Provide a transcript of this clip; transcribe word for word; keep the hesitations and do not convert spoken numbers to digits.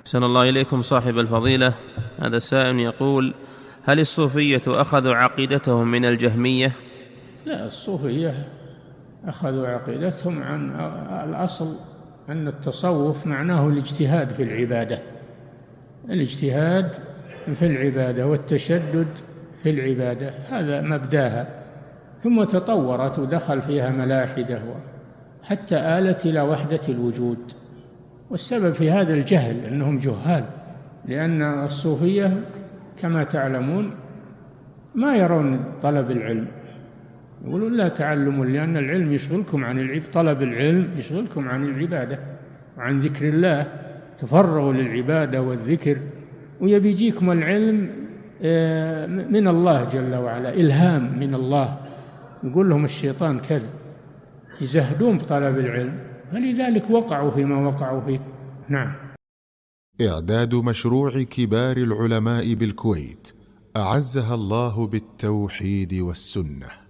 أحسن الله إليكم صاحب الفضيلة. هذا السائل يقول: هل الصوفية أخذوا عقيدتهم من الجهمية؟ لا، الصوفية أخذوا عقيدتهم عن الأصل أن التصوف معناه الاجتهاد في العبادة، الاجتهاد في العبادة والتشدد في العبادة، هذا مبداها، ثم تطورت ودخل فيها ملاحدة حتى آلت إلى وحدة الوجود. والسبب في هذا الجهل، أنهم جهال، لأن الصوفية كما تعلمون ما يرون طلب العلم، يقولون لا تعلموا لأن العلم يشغلكم عن العبادة، طلب العلم يشغلكم عن العبادة وعن ذكر الله، تفرغوا للعبادة والذكر، ويبي يجيكم العلم من الله جل وعلا، إلهام من الله، يقول لهم الشيطان كذا، يزهدون بطلب العلم، فلذلك وقعوا فيما وقعوا فيه. نعم. إعداد مشروع كبار العلماء بالكويت أعزها الله بالتوحيد والسنة.